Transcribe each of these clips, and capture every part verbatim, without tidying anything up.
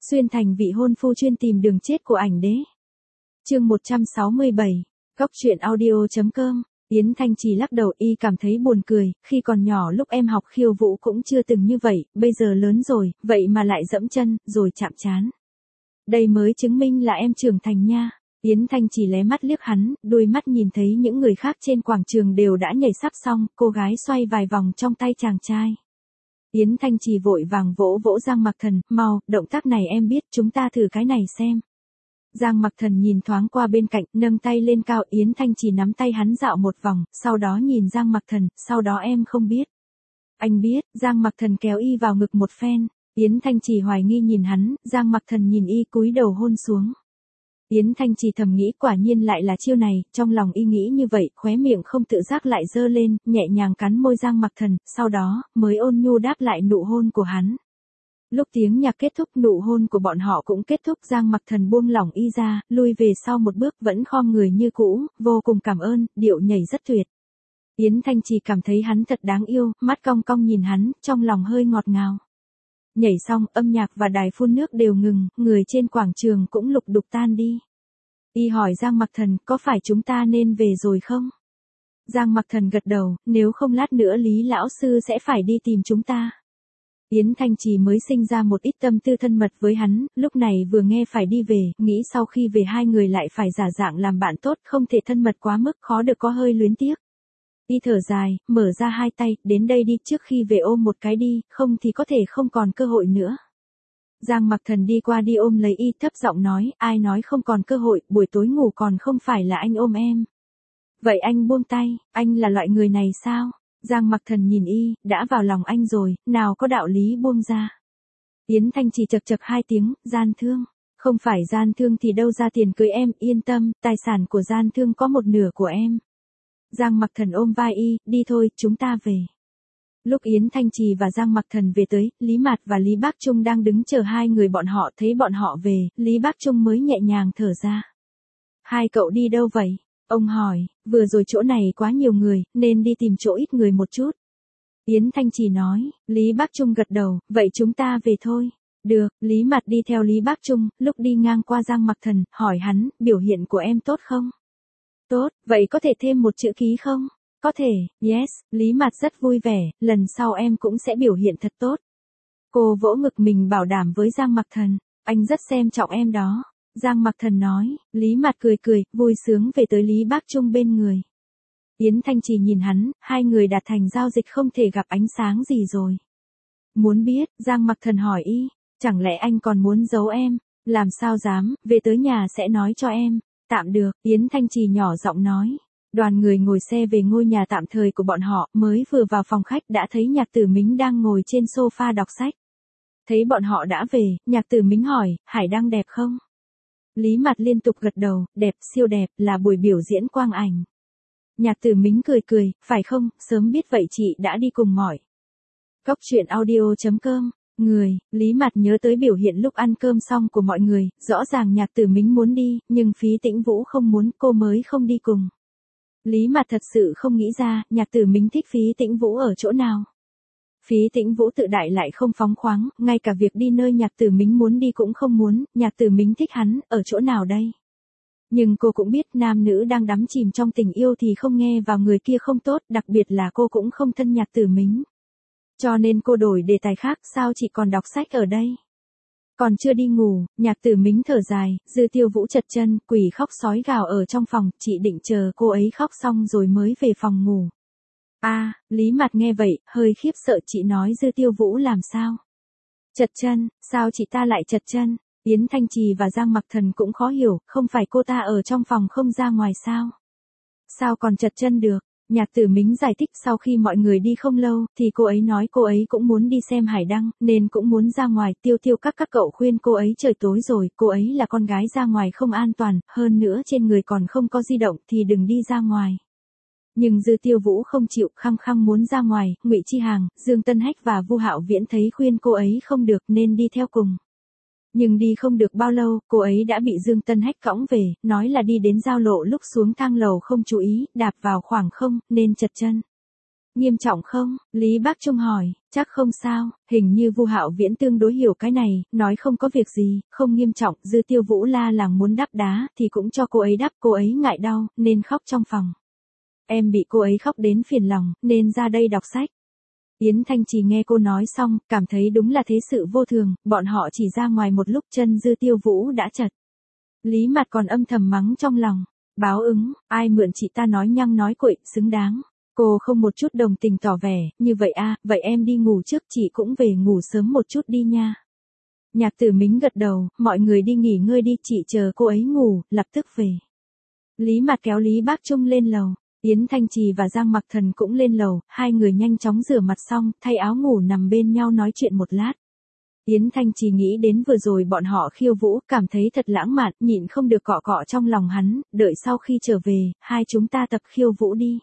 Xuyên thành vị hôn phu chuyên tìm đường chết của ảnh đế. Chương một trăm sáu mươi bảy, Góc truyện audio chấm com. Yến Thanh Trì lắc đầu, y cảm thấy buồn cười, khi còn nhỏ lúc em học khiêu vũ cũng chưa từng như vậy, bây giờ lớn rồi, vậy mà lại dẫm chân, rồi chạm trán. Đây mới chứng minh là em trưởng thành nha. Yến Thanh Trì lé mắt liếc hắn, đôi mắt nhìn thấy những người khác trên quảng trường đều đã nhảy sắp xong, cô gái xoay vài vòng trong tay chàng trai. Yến Thanh Trì vội vàng vỗ vỗ Giang Mặc Thần, mau, động tác này em biết, chúng ta thử cái này xem. Giang Mặc Thần nhìn thoáng qua bên cạnh, nâng tay lên cao, Yến Thanh Trì nắm tay hắn dạo một vòng, sau đó nhìn Giang Mặc Thần, sau đó em không biết. Anh biết, Giang Mặc Thần kéo y vào ngực một phen, Yến Thanh Trì hoài nghi nhìn hắn, Giang Mặc Thần nhìn y cúi đầu hôn xuống. Yến Thanh Trì thầm nghĩ quả nhiên lại là chiêu này, trong lòng y nghĩ như vậy, khóe miệng không tự giác lại dơ lên, nhẹ nhàng cắn môi Giang Mặc Thần, sau đó, mới ôn nhu đáp lại nụ hôn của hắn. Lúc tiếng nhạc kết thúc, nụ hôn của bọn họ cũng kết thúc, Giang Mặc Thần buông lỏng y ra, lui về sau một bước, vẫn khom người như cũ, vô cùng cảm ơn, điệu nhảy rất tuyệt. Yến Thanh Trì cảm thấy hắn thật đáng yêu, mắt cong cong nhìn hắn, trong lòng hơi ngọt ngào. Nhảy xong, âm nhạc và đài phun nước đều ngừng, người trên quảng trường cũng lục đục tan đi. Y hỏi Giang Mặc Thần, có phải chúng ta nên về rồi không? Giang Mặc Thần gật đầu, nếu không lát nữa Lý lão sư sẽ phải đi tìm chúng ta. Yến Thanh Trì mới sinh ra một ít tâm tư thân mật với hắn, lúc này vừa nghe phải đi về, nghĩ sau khi về hai người lại phải giả dạng làm bạn tốt, không thể thân mật quá mức, khó được có hơi luyến tiếc. Y thở dài, mở ra hai tay, đến đây đi, trước khi về ôm một cái đi, không thì có thể không còn cơ hội nữa. Giang Mặc Thần đi qua đi ôm lấy y, thấp giọng nói, ai nói không còn cơ hội, buổi tối ngủ còn không phải là anh ôm em. Vậy anh buông tay, anh là loại người này sao? Giang Mặc Thần nhìn y, đã vào lòng anh rồi, nào có đạo lý buông ra. Yến Thanh Trì chật chật hai tiếng, gian thương. Không phải gian thương thì đâu ra tiền cưới em, yên tâm, tài sản của gian thương có một nửa của em. Giang Mặc Thần ôm vai y, đi thôi, chúng ta về. Lúc Yến Thanh Trì và Giang Mặc Thần về tới, Lý Mạt và Lý Bác Trung đang đứng chờ hai người bọn họ, thấy bọn họ về, Lý Bác Trung mới nhẹ nhàng thở ra. Hai cậu đi đâu vậy? Ông hỏi, vừa rồi chỗ này quá nhiều người, nên đi tìm chỗ ít người một chút. Yến Thanh Trì nói, Lý Bác Trung gật đầu, vậy chúng ta về thôi. Được, Lý Mạt đi theo Lý Bác Trung, lúc đi ngang qua Giang Mặc Thần, hỏi hắn, biểu hiện của em tốt không? Tốt, vậy có thể thêm một chữ ký không? Có thể, yes, Lý Mạt rất vui vẻ, lần sau em cũng sẽ biểu hiện thật tốt. Cô vỗ ngực mình bảo đảm với Giang Mặc Thần, anh rất xem trọng em đó. Giang Mặc Thần nói, Lý Mạt cười cười, vui sướng về tới Lý Bác Trung bên người. Yến Thanh Trì nhìn hắn, hai người đạt thành giao dịch không thể gặp ánh sáng gì rồi. Muốn biết, Giang Mặc Thần hỏi y, chẳng lẽ anh còn muốn giấu em? Làm sao dám, về tới nhà sẽ nói cho em. Tạm được, Yến Thanh Trì nhỏ giọng nói. Đoàn người ngồi xe về ngôi nhà tạm thời của bọn họ, mới vừa vào phòng khách đã thấy Nhạc Tử Mính đang ngồi trên sofa đọc sách. Thấy bọn họ đã về, Nhạc Tử Mính hỏi, Hải Đăng đẹp không? Lý Mạt liên tục gật đầu, đẹp, siêu đẹp, là buổi biểu diễn quang ảnh. Nhạc Tử Mính cười cười, phải không, sớm biết vậy chị đã đi cùng mỏi. Góc truyện audio chấm com. Người, Lý Mạt nhớ tới biểu hiện lúc ăn cơm xong của mọi người, rõ ràng Nhạc Tử Mính muốn đi, nhưng Phí Tĩnh Vũ không muốn, cô mới không đi cùng. Lý Mạt thật sự không nghĩ ra, Nhạc Tử Mính thích Phí Tĩnh Vũ ở chỗ nào. Phí Tĩnh Vũ tự đại lại không phóng khoáng, ngay cả việc đi nơi Nhạc Tử Mính muốn đi cũng không muốn, Nhạc Tử Mính thích hắn, ở chỗ nào đây? Nhưng cô cũng biết nam nữ đang đắm chìm trong tình yêu thì không nghe vào người kia không tốt, đặc biệt là cô cũng không thân Nhạc Tử Mính. Cho nên cô đổi đề tài khác, sao chị còn đọc sách ở đây? Còn chưa đi ngủ, Nhạc Tử Mính thở dài, Dư Tiêu Vũ chật chân, quỷ khóc sói gào ở trong phòng, chị định chờ cô ấy khóc xong rồi mới về phòng ngủ. A, à, Lý Mạt nghe vậy, hơi khiếp sợ, chị nói Dư Tiêu Vũ làm sao? Chật chân, sao chị ta lại chật chân? Yến Thanh Trì và Giang Mặc Thần cũng khó hiểu, không phải cô ta ở trong phòng không ra ngoài sao? Sao còn chật chân được? Nhạc Tử Mính giải thích sau khi mọi người đi không lâu, thì cô ấy nói cô ấy cũng muốn đi xem Hải Đăng, nên cũng muốn ra ngoài, Tiêu Tiêu các các cậu khuyên cô ấy trời tối rồi, cô ấy là con gái ra ngoài không an toàn, hơn nữa trên người còn không có di động thì đừng đi ra ngoài. Nhưng Dư Tiêu Vũ không chịu, khăng khăng muốn ra ngoài, Ngụy Chi Hàng, Dương Tân Hách và Vu Hạo Viễn thấy khuyên cô ấy không được nên đi theo cùng. Nhưng đi không được bao lâu, cô ấy đã bị Dương Tân Hách cõng về, nói là đi đến giao lộ lúc xuống thang lầu không chú ý, đạp vào khoảng không, nên chật chân. Nghiêm trọng không? Lý Bác Trung hỏi, chắc không sao, hình như Vu Hạo Viễn tương đối hiểu cái này, nói không có việc gì, không nghiêm trọng, Dư Tiêu Vũ la làng muốn đắp đá thì cũng cho cô ấy đắp, cô ấy ngại đau, nên khóc trong phòng. Em bị cô ấy khóc đến phiền lòng, nên ra đây đọc sách. Yến Thanh Trì nghe cô nói xong, cảm thấy đúng là thế sự vô thường, bọn họ chỉ ra ngoài một lúc chân Dư Tiêu Vũ đã chật. Lý Mạt còn âm thầm mắng trong lòng, báo ứng, ai mượn chị ta nói nhăng nói cuội, xứng đáng. Cô không một chút đồng tình tỏ vẻ, như vậy a, vậy em đi ngủ trước, chị cũng về ngủ sớm một chút đi nha. Nhạc Tử Mính gật đầu, mọi người đi nghỉ ngơi đi, chị chờ cô ấy ngủ, lập tức về. Lý Mạt kéo Lý Bác Trung lên lầu, Yến Thanh Trì và Giang Mặc Thần cũng lên lầu, hai người nhanh chóng rửa mặt xong, thay áo ngủ nằm bên nhau nói chuyện một lát. Yến Thanh Trì nghĩ đến vừa rồi bọn họ khiêu vũ, cảm thấy thật lãng mạn, nhịn không được cọ cọ trong lòng hắn, đợi sau khi trở về, hai chúng ta tập khiêu vũ đi.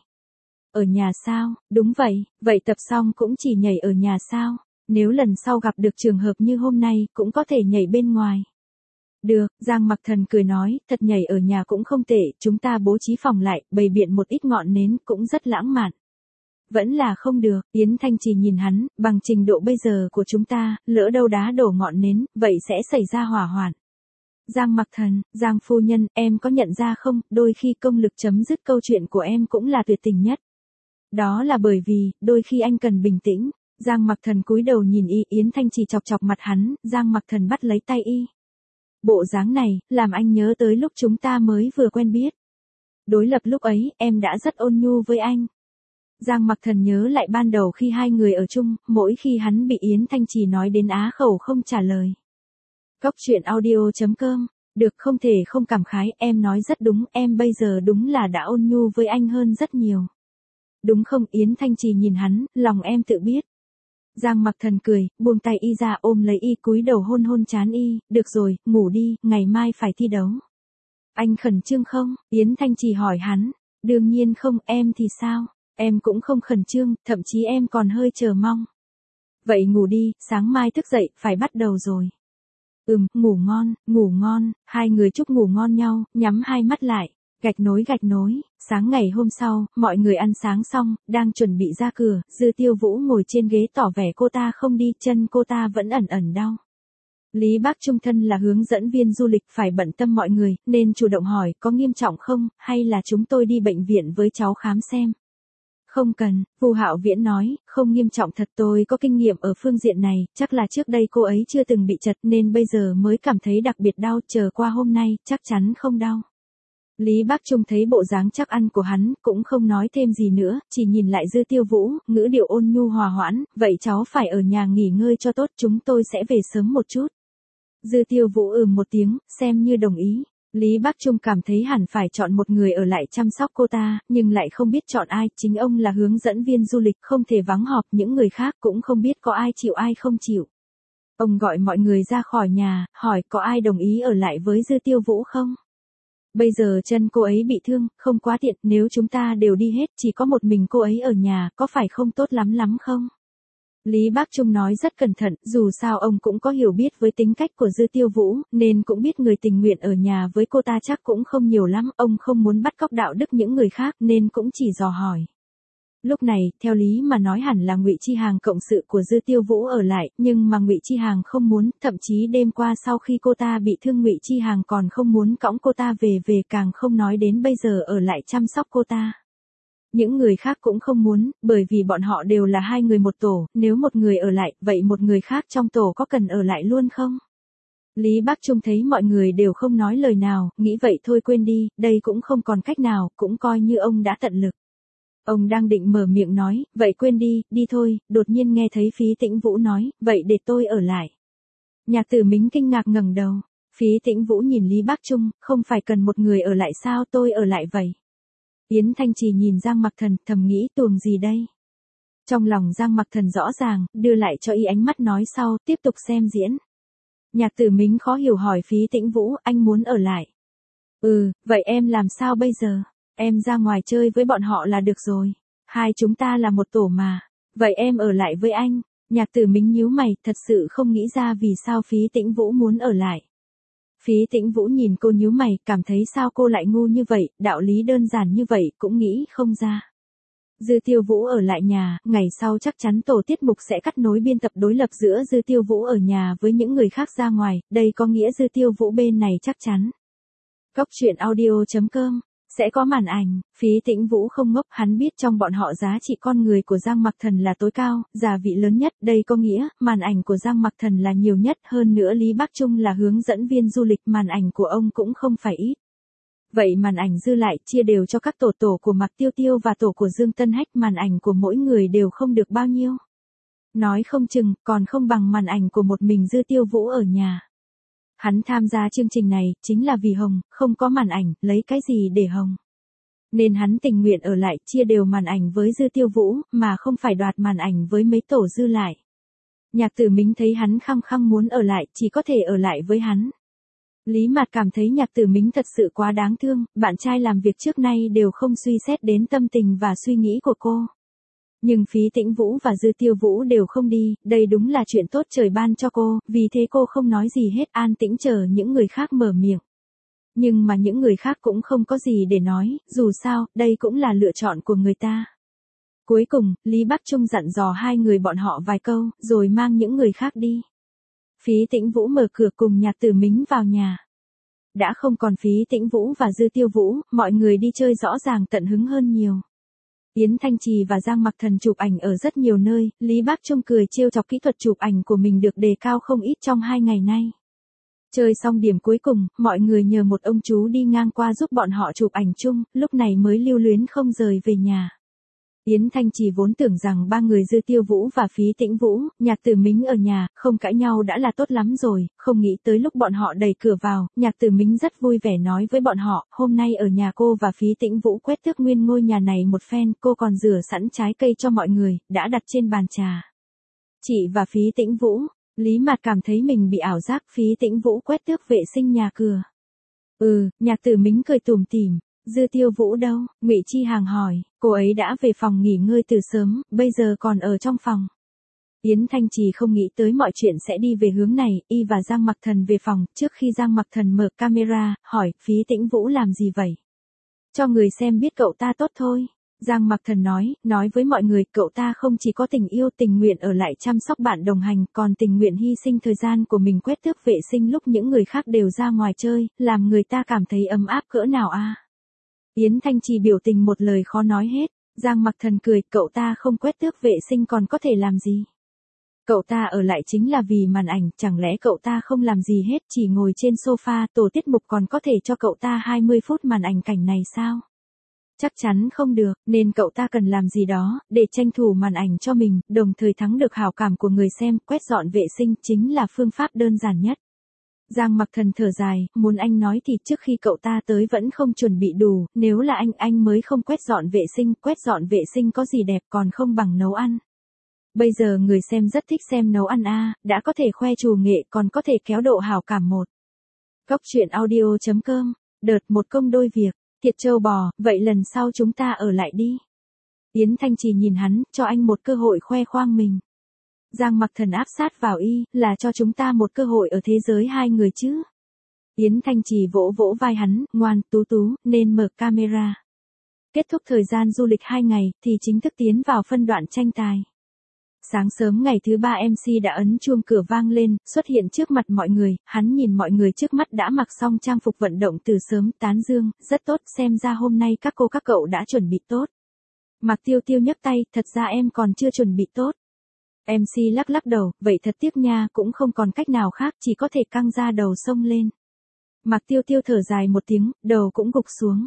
Ở nhà sao? Đúng vậy, vậy tập xong cũng chỉ nhảy ở nhà sao? Nếu lần sau gặp được trường hợp như hôm nay, cũng có thể nhảy bên ngoài. Được, Giang Mặc Thần cười nói, thật nhảy ở nhà cũng không tệ, chúng ta bố trí phòng lại, bày biện một ít ngọn nến, cũng rất lãng mạn. Vẫn là không được, Yến Thanh Trì nhìn hắn, bằng trình độ bây giờ của chúng ta, lỡ đâu đá đổ ngọn nến, vậy sẽ xảy ra hỏa hoạn. Giang Mặc Thần, Giang phu nhân, em có nhận ra không, đôi khi công lực chấm dứt câu chuyện của em cũng là tuyệt tình nhất. Đó là bởi vì, đôi khi anh cần bình tĩnh. Giang Mặc Thần cúi đầu nhìn y, Yến Thanh Trì chọc chọc mặt hắn, Giang Mặc Thần bắt lấy tay y. Bộ dáng này, làm anh nhớ tới lúc chúng ta mới vừa quen biết. Đối lập lúc ấy, em đã rất ôn nhu với anh. Giang Mặc Thần nhớ lại ban đầu khi hai người ở chung, mỗi khi hắn bị Yến Thanh Trì nói đến á khẩu không trả lời. Cóc truyện audio chấm com, được không thể không cảm khái, em nói rất đúng, em bây giờ đúng là đã ôn nhu với anh hơn rất nhiều. Đúng không? Yến Thanh Trì nhìn hắn, lòng em tự biết. Giang Mặc Thần cười, buông tay y ra ôm lấy y cúi đầu hôn hôn trán y, được rồi, ngủ đi, ngày mai phải thi đấu. Anh khẩn trương không? Yến Thanh Trì hỏi hắn, đương nhiên không, em thì sao? Em cũng không khẩn trương, thậm chí em còn hơi chờ mong. Vậy ngủ đi, sáng mai thức dậy, phải bắt đầu rồi. Ừm, ngủ ngon, ngủ ngon, hai người chúc ngủ ngon nhau, nhắm hai mắt lại. Gạch nối gạch nối, sáng ngày hôm sau, mọi người ăn sáng xong, đang chuẩn bị ra cửa, Dư Tiêu Vũ ngồi trên ghế tỏ vẻ cô ta không đi, chân cô ta vẫn ẩn ẩn đau. Lý Bác Trung thân là hướng dẫn viên du lịch phải bận tâm mọi người, nên chủ động hỏi, có nghiêm trọng không, hay là chúng tôi đi bệnh viện với cháu khám xem. Không cần, Vu Hạo Viễn nói, không nghiêm trọng thật, tôi có kinh nghiệm ở phương diện này, chắc là trước đây cô ấy chưa từng bị chật nên bây giờ mới cảm thấy đặc biệt đau, chờ qua hôm nay, chắc chắn không đau. Lý Bác Trung thấy bộ dáng chắc ăn của hắn, cũng không nói thêm gì nữa, chỉ nhìn lại Dư Tiêu Vũ, ngữ điệu ôn nhu hòa hoãn, vậy cháu phải ở nhà nghỉ ngơi cho tốt, chúng tôi sẽ về sớm một chút. Dư Tiêu Vũ ừm một tiếng, xem như đồng ý. Lý Bác Trung cảm thấy hẳn phải chọn một người ở lại chăm sóc cô ta, nhưng lại không biết chọn ai, chính ông là hướng dẫn viên du lịch, không thể vắng họp, những người khác cũng không biết có ai chịu ai không chịu. Ông gọi mọi người ra khỏi nhà, hỏi có ai đồng ý ở lại với Dư Tiêu Vũ không? Bây giờ chân cô ấy bị thương, không quá tiện, nếu chúng ta đều đi hết, chỉ có một mình cô ấy ở nhà, có phải không tốt lắm lắm không? Lý Bác Trung nói rất cẩn thận, dù sao ông cũng có hiểu biết với tính cách của Dư Tiêu Vũ, nên cũng biết người tình nguyện ở nhà với cô ta chắc cũng không nhiều lắm, ông không muốn bắt cóc đạo đức những người khác nên cũng chỉ dò hỏi. Lúc này, theo lý mà nói hẳn là Ngụy Chi Hàng cộng sự của Dư Tiêu Vũ ở lại, nhưng mà Ngụy Chi Hàng không muốn, thậm chí đêm qua sau khi cô ta bị thương Ngụy Chi Hàng còn không muốn cõng cô ta về về, càng không nói đến bây giờ ở lại chăm sóc cô ta. Những người khác cũng không muốn, bởi vì bọn họ đều là hai người một tổ, nếu một người ở lại, vậy một người khác trong tổ có cần ở lại luôn không? Lý Bác Trung thấy mọi người đều không nói lời nào, nghĩ vậy thôi quên đi, đây cũng không còn cách nào, cũng coi như ông đã tận lực. Ông đang định mở miệng nói, vậy quên đi, đi thôi, đột nhiên nghe thấy Phí Tĩnh Vũ nói, vậy để tôi ở lại. Nhạc Tử Mính kinh ngạc ngẩng đầu, Phí Tĩnh Vũ nhìn Lý Bác Trung, không phải cần một người ở lại sao, tôi ở lại vậy. Yến Thanh Trì nhìn Giang Mặc Thần, thầm nghĩ tuồng gì đây? Trong lòng Giang Mặc Thần rõ ràng, đưa lại cho y ánh mắt nói sau, tiếp tục xem diễn. Nhạc Tử Mính khó hiểu hỏi Phí Tĩnh Vũ, anh muốn ở lại. Ừ, vậy em làm sao bây giờ? Em ra ngoài chơi với bọn họ là được rồi. Hai chúng ta là một tổ mà. Vậy em ở lại với anh. Nhạc Tử Mính nhíu mày, thật sự không nghĩ ra vì sao Phí Tĩnh Vũ muốn ở lại. Phí Tĩnh Vũ nhìn cô nhíu mày, cảm thấy sao cô lại ngu như vậy, đạo lý đơn giản như vậy cũng nghĩ không ra. Dư Tiêu Vũ ở lại nhà, ngày sau chắc chắn tổ tiết mục sẽ cắt nối biên tập đối lập giữa Dư Tiêu Vũ ở nhà với những người khác ra ngoài, đây có nghĩa Dư Tiêu Vũ bên này chắc chắn. Góc truyện audio chấm com sẽ có màn ảnh, Phí Tĩnh Vũ không ngốc, hắn biết trong bọn họ giá trị con người của Giang Mặc Thần là tối cao, giá vị lớn nhất, đây có nghĩa, màn ảnh của Giang Mặc Thần là nhiều nhất, hơn nữa Lý Bắc Trung là hướng dẫn viên du lịch, màn ảnh của ông cũng không phải ít. Vậy màn ảnh dư lại chia đều cho các tổ tổ của Mạc Tiêu Tiêu và tổ của Dương Tân Hách, màn ảnh của mỗi người đều không được bao nhiêu. Nói không chừng, còn không bằng màn ảnh của một mình Dư Tiêu Vũ ở nhà. Hắn tham gia chương trình này, chính là vì Hồng, không có màn ảnh, lấy cái gì để Hồng. Nên hắn tình nguyện ở lại, chia đều màn ảnh với Dư Tiêu Vũ, mà không phải đoạt màn ảnh với mấy tổ dư lại. Nhạc Tử Mính thấy hắn khăng khăng muốn ở lại, chỉ có thể ở lại với hắn. Lý Mạt cảm thấy Nhạc Tử Mính thật sự quá đáng thương, bạn trai làm việc trước nay đều không suy xét đến tâm tình và suy nghĩ của cô. Nhưng Phí Tĩnh Vũ và Dư Tiêu Vũ đều không đi, đây đúng là chuyện tốt trời ban cho cô, vì thế cô không nói gì hết, an tĩnh chờ những người khác mở miệng. Nhưng mà những người khác cũng không có gì để nói, dù sao, đây cũng là lựa chọn của người ta. Cuối cùng, Lý Bắc Trung dặn dò hai người bọn họ vài câu, rồi mang những người khác đi. Phí Tĩnh Vũ mở cửa cùng Nhạc Tử Mính vào nhà. Đã không còn Phí Tĩnh Vũ và Dư Tiêu Vũ, mọi người đi chơi rõ ràng tận hứng hơn nhiều. Yến Thanh Trì và Giang Mặc Thần chụp ảnh ở rất nhiều nơi, Lý Bắc Trung cười trêu chọc kỹ thuật chụp ảnh của mình được đề cao không ít trong hai ngày nay. Chơi xong điểm cuối cùng, mọi người nhờ một ông chú đi ngang qua giúp bọn họ chụp ảnh chung, lúc này mới lưu luyến không rời về nhà. Yến Thanh Trì vốn tưởng rằng ba người Dư Tiêu Vũ và Phí Tĩnh Vũ, Nhạc Tử Mính ở nhà, không cãi nhau đã là tốt lắm rồi, không nghĩ tới lúc bọn họ đẩy cửa vào, Nhạc Tử Mính rất vui vẻ nói với bọn họ, hôm nay ở nhà cô và Phí Tĩnh Vũ quét tước nguyên ngôi nhà này một phen, cô còn rửa sẵn trái cây cho mọi người, đã đặt trên bàn trà. Chị và Phí Tĩnh Vũ, Lý Mạt cảm thấy mình bị ảo giác, Phí Tĩnh Vũ quét tước vệ sinh nhà cửa. Ừ, Nhạc Tử Mính cười tủm tỉm. Dư Tiêu Vũ đâu? Ngụy Chi Hàng hỏi, cô ấy đã về phòng nghỉ ngơi từ sớm, bây giờ còn ở trong phòng. Yến Thanh Trì không nghĩ tới mọi chuyện sẽ đi về hướng này, y và Giang Mặc Thần về phòng, trước khi Giang Mặc Thần mở camera, hỏi, Phí Tĩnh Vũ làm gì vậy? Cho người xem biết cậu ta tốt thôi. Giang Mặc Thần nói, nói với mọi người, cậu ta không chỉ có tình yêu tình nguyện ở lại chăm sóc bạn đồng hành, còn tình nguyện hy sinh thời gian của mình quét tước vệ sinh lúc những người khác đều ra ngoài chơi, làm người ta cảm thấy ấm áp cỡ nào a. À? Yến Thanh Trì biểu tình một lời khó nói hết, Giang Mặc Thần cười, cậu ta không quét tước vệ sinh còn có thể làm gì? Cậu ta ở lại chính là vì màn ảnh, chẳng lẽ cậu ta không làm gì hết, chỉ ngồi trên sofa, tổ tiết mục còn có thể cho cậu ta hai mươi phút màn ảnh cảnh này sao? Chắc chắn không được, nên cậu ta cần làm gì đó, để tranh thủ màn ảnh cho mình, đồng thời thắng được hảo cảm của người xem, quét dọn vệ sinh chính là phương pháp đơn giản nhất. Giang Mặc Thần thở dài, muốn anh nói thì trước khi cậu ta tới vẫn không chuẩn bị đủ, nếu là anh, anh mới không quét dọn vệ sinh, quét dọn vệ sinh có gì đẹp còn không bằng nấu ăn. Bây giờ người xem rất thích xem nấu ăn a, đã có thể khoe trù nghệ còn có thể kéo độ hảo cảm một. Góc truyện audio chấm com, đợt một công đôi việc, thiệt trâu bò, vậy lần sau chúng ta ở lại đi. Yến Thanh Trì nhìn hắn, cho anh một cơ hội khoe khoang mình. Giang Mặc Thần áp sát vào y, là cho chúng ta một cơ hội ở thế giới hai người chứ. Yến Thanh Trì vỗ vỗ vai hắn, ngoan, Tú Tú, nên mở camera. Kết thúc thời gian du lịch hai ngày, thì chính thức tiến vào phân đoạn tranh tài. Sáng sớm ngày thứ ba em xê đã ấn chuông cửa vang lên, xuất hiện trước mặt mọi người, hắn nhìn mọi người trước mắt đã mặc xong trang phục vận động từ sớm, tán dương, rất tốt, xem ra hôm nay các cô các cậu đã chuẩn bị tốt. Mạc Tiêu Tiêu nhấc tay, thật ra em còn chưa chuẩn bị tốt. em xê lắc lắc đầu, vậy thật tiếc nha, cũng không còn cách nào khác, chỉ có thể căng ra đầu sông lên. Mạc Tiêu Tiêu thở dài một tiếng, đầu cũng gục xuống.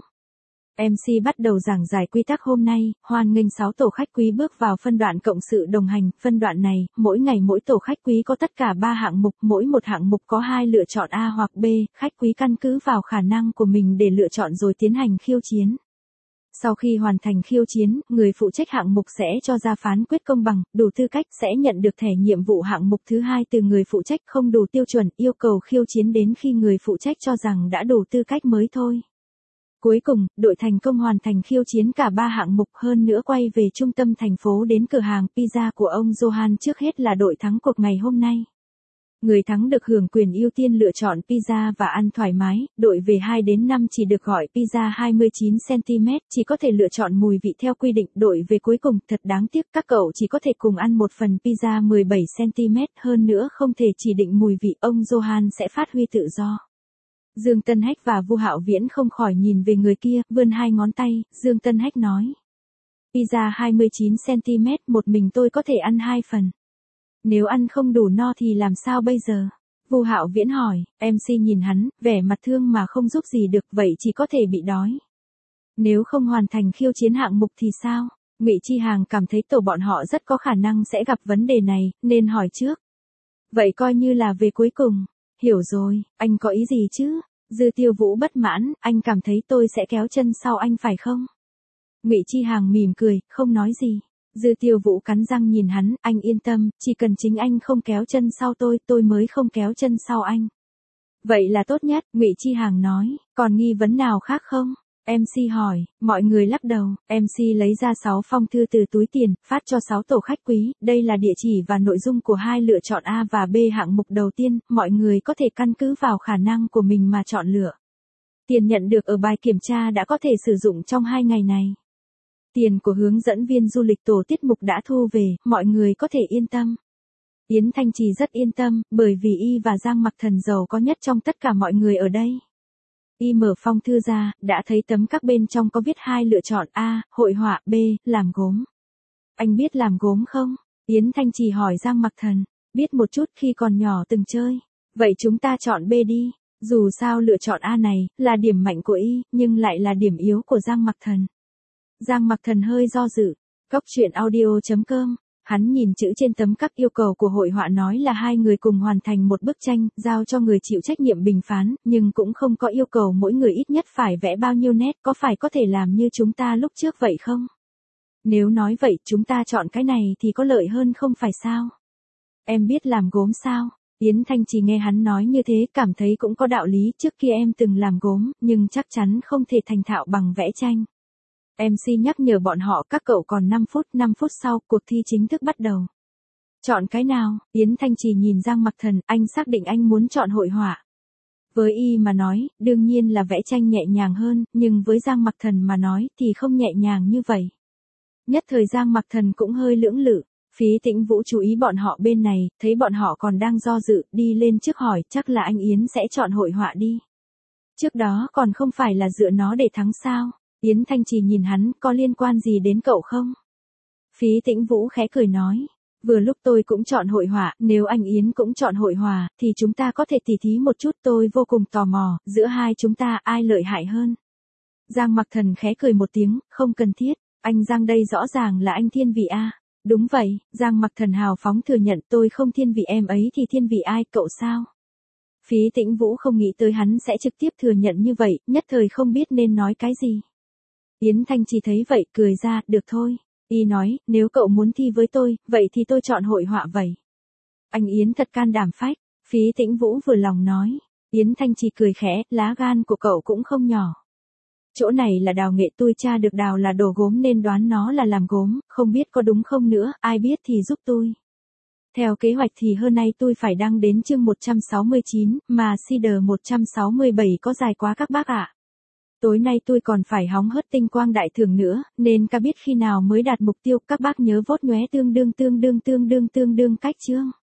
em xê bắt đầu giảng giải quy tắc hôm nay, hoan nghênh sáu tổ khách quý bước vào phân đoạn cộng sự đồng hành, phân đoạn này, mỗi ngày mỗi tổ khách quý có tất cả ba hạng mục, mỗi một hạng mục có hai lựa chọn A hoặc B, khách quý căn cứ vào khả năng của mình để lựa chọn rồi tiến hành khiêu chiến. Sau khi hoàn thành khiêu chiến, người phụ trách hạng mục sẽ cho ra phán quyết công bằng, đủ tư cách sẽ nhận được thẻ nhiệm vụ hạng mục thứ hai từ người phụ trách, không đủ tiêu chuẩn, yêu cầu khiêu chiến đến khi người phụ trách cho rằng đã đủ tư cách mới thôi. Cuối cùng, đội thành công hoàn thành khiêu chiến cả ba hạng mục, hơn nữa quay về trung tâm thành phố đến cửa hàng pizza của ông Johan, trước hết là đội thắng cuộc ngày hôm nay. Người thắng được hưởng quyền ưu tiên lựa chọn pizza và ăn thoải mái, đội về hai đến năm chỉ được gọi pizza hai mươi chín xăng ti mét, chỉ có thể lựa chọn mùi vị theo quy định, đội về cuối cùng, thật đáng tiếc các cậu chỉ có thể cùng ăn một phần pizza mười bảy xăng ti mét, hơn nữa không thể chỉ định mùi vị, ông Johan sẽ phát huy tự do. Dương Tân Hách và Vu Hạo Viễn không khỏi nhìn về người kia, vươn hai ngón tay, Dương Tân Hách nói. Pizza hai mươi chín xăng ti mét, một mình tôi có thể ăn hai phần. Nếu ăn không đủ no thì làm sao bây giờ? Vu Hạo Viễn hỏi, em xê nhìn hắn, vẻ mặt thương mà không giúp gì được, vậy chỉ có thể bị đói. Nếu không hoàn thành khiêu chiến hạng mục thì sao? Ngụy Chi Hàng cảm thấy tổ bọn họ rất có khả năng sẽ gặp vấn đề này, nên hỏi trước. Vậy coi như là về cuối cùng. Hiểu rồi, anh có ý gì chứ? Dư Tiêu Vũ bất mãn, anh cảm thấy tôi sẽ kéo chân sau anh phải không? Ngụy Chi Hàng mỉm cười, không nói gì. Dư Tiêu Vũ cắn răng nhìn hắn, anh yên tâm, chỉ cần chính anh không kéo chân sau tôi, tôi mới không kéo chân sau anh. Vậy là tốt nhất, Ngụy Chi Hàng nói, còn nghi vấn nào khác không? em xê hỏi, mọi người lắc đầu, em xê lấy ra sáu phong thư từ túi tiền, phát cho sáu tổ khách quý, đây là địa chỉ và nội dung của hai lựa chọn A và B hạng mục đầu tiên, mọi người có thể căn cứ vào khả năng của mình mà chọn lựa. Tiền nhận được ở bài kiểm tra đã có thể sử dụng trong hai ngày này. Tiền của hướng dẫn viên du lịch tổ tiết mục đã thu về, mọi người có thể yên tâm. Yến Thanh Trì rất yên tâm, bởi vì y và Giang Mặc Thần giàu có nhất trong tất cả mọi người ở đây. Y mở phong thư ra, đã thấy tấm các bên trong có viết hai lựa chọn A, hội họa, B, làm gốm. Anh biết làm gốm không? Yến Thanh Trì hỏi Giang Mặc Thần. Biết một chút khi còn nhỏ từng chơi. Vậy chúng ta chọn B đi. Dù sao lựa chọn A này, là điểm mạnh của Y, nhưng lại là điểm yếu của Giang Mặc Thần. Giang Mặc Thần hơi do dự. Cóc truyện audio chấm com. Hắn nhìn chữ trên tấm các yêu cầu của hội họa nói là hai người cùng hoàn thành một bức tranh, giao cho người chịu trách nhiệm bình phán, nhưng cũng không có yêu cầu mỗi người ít nhất phải vẽ bao nhiêu nét, có phải có thể làm như chúng ta lúc trước vậy không? Nếu nói vậy, chúng ta chọn cái này thì có lợi hơn không phải sao? Em biết làm gốm sao? Yến Thanh Trì nghe hắn nói như thế, cảm thấy cũng có đạo lý, trước kia em từng làm gốm, nhưng chắc chắn không thể thành thạo bằng vẽ tranh. em xê nhắc nhở bọn họ các cậu còn năm phút, năm phút sau, cuộc thi chính thức bắt đầu. Chọn cái nào? Yến Thanh Trì nhìn Giang Mặc Thần, anh xác định anh muốn chọn hội họa. Với y mà nói, đương nhiên là vẽ tranh nhẹ nhàng hơn, nhưng với Giang Mặc Thần mà nói thì không nhẹ nhàng như vậy. Nhất thời Giang Mặc Thần cũng hơi lưỡng lự. Phí Tĩnh Vũ chú ý bọn họ bên này, thấy bọn họ còn đang do dự, đi lên trước hỏi, chắc là anh Yến sẽ chọn hội họa đi. Trước đó còn không phải là dựa nó để thắng sao? Yến Thanh Trì nhìn hắn, có liên quan gì đến cậu không? Phí Tĩnh Vũ khẽ cười nói, vừa lúc tôi cũng chọn hội họa, nếu anh Yến cũng chọn hội họa, thì chúng ta có thể tỉ thí một chút, tôi vô cùng tò mò, giữa hai chúng ta ai lợi hại hơn? Giang Mặc Thần khẽ cười một tiếng, không cần thiết, anh Giang đây rõ ràng là anh thiên vị A. Đúng vậy, Giang Mặc Thần hào phóng thừa nhận, tôi không thiên vị em ấy thì thiên vị ai, cậu sao? Phí Tĩnh Vũ không nghĩ tới hắn sẽ trực tiếp thừa nhận như vậy, nhất thời không biết nên nói cái gì. Yến Thanh Trì thấy vậy, cười ra, được thôi. Y nói, nếu cậu muốn thi với tôi, vậy thì tôi chọn hội họa vậy. Anh Yến thật can đảm phách. Phí Tĩnh Vũ vừa lòng nói. Yến Thanh Trì cười khẽ, lá gan của cậu cũng không nhỏ. Chỗ này là đào nghệ, tôi tra được đào là đồ gốm nên đoán nó là làm gốm, không biết có đúng không nữa, ai biết thì giúp tôi. Theo kế hoạch thì hôm nay tôi phải đăng đến chương một trăm sáu mươi chín, mà seeder một trăm sáu mươi bảy có dài quá các bác ạ. Tối nay tôi còn phải hóng hớt tinh quang đại thưởng nữa, nên ca biết khi nào mới đạt mục tiêu, các bác nhớ vote nhóe tương đương tương đương tương đương tương đương cách chương.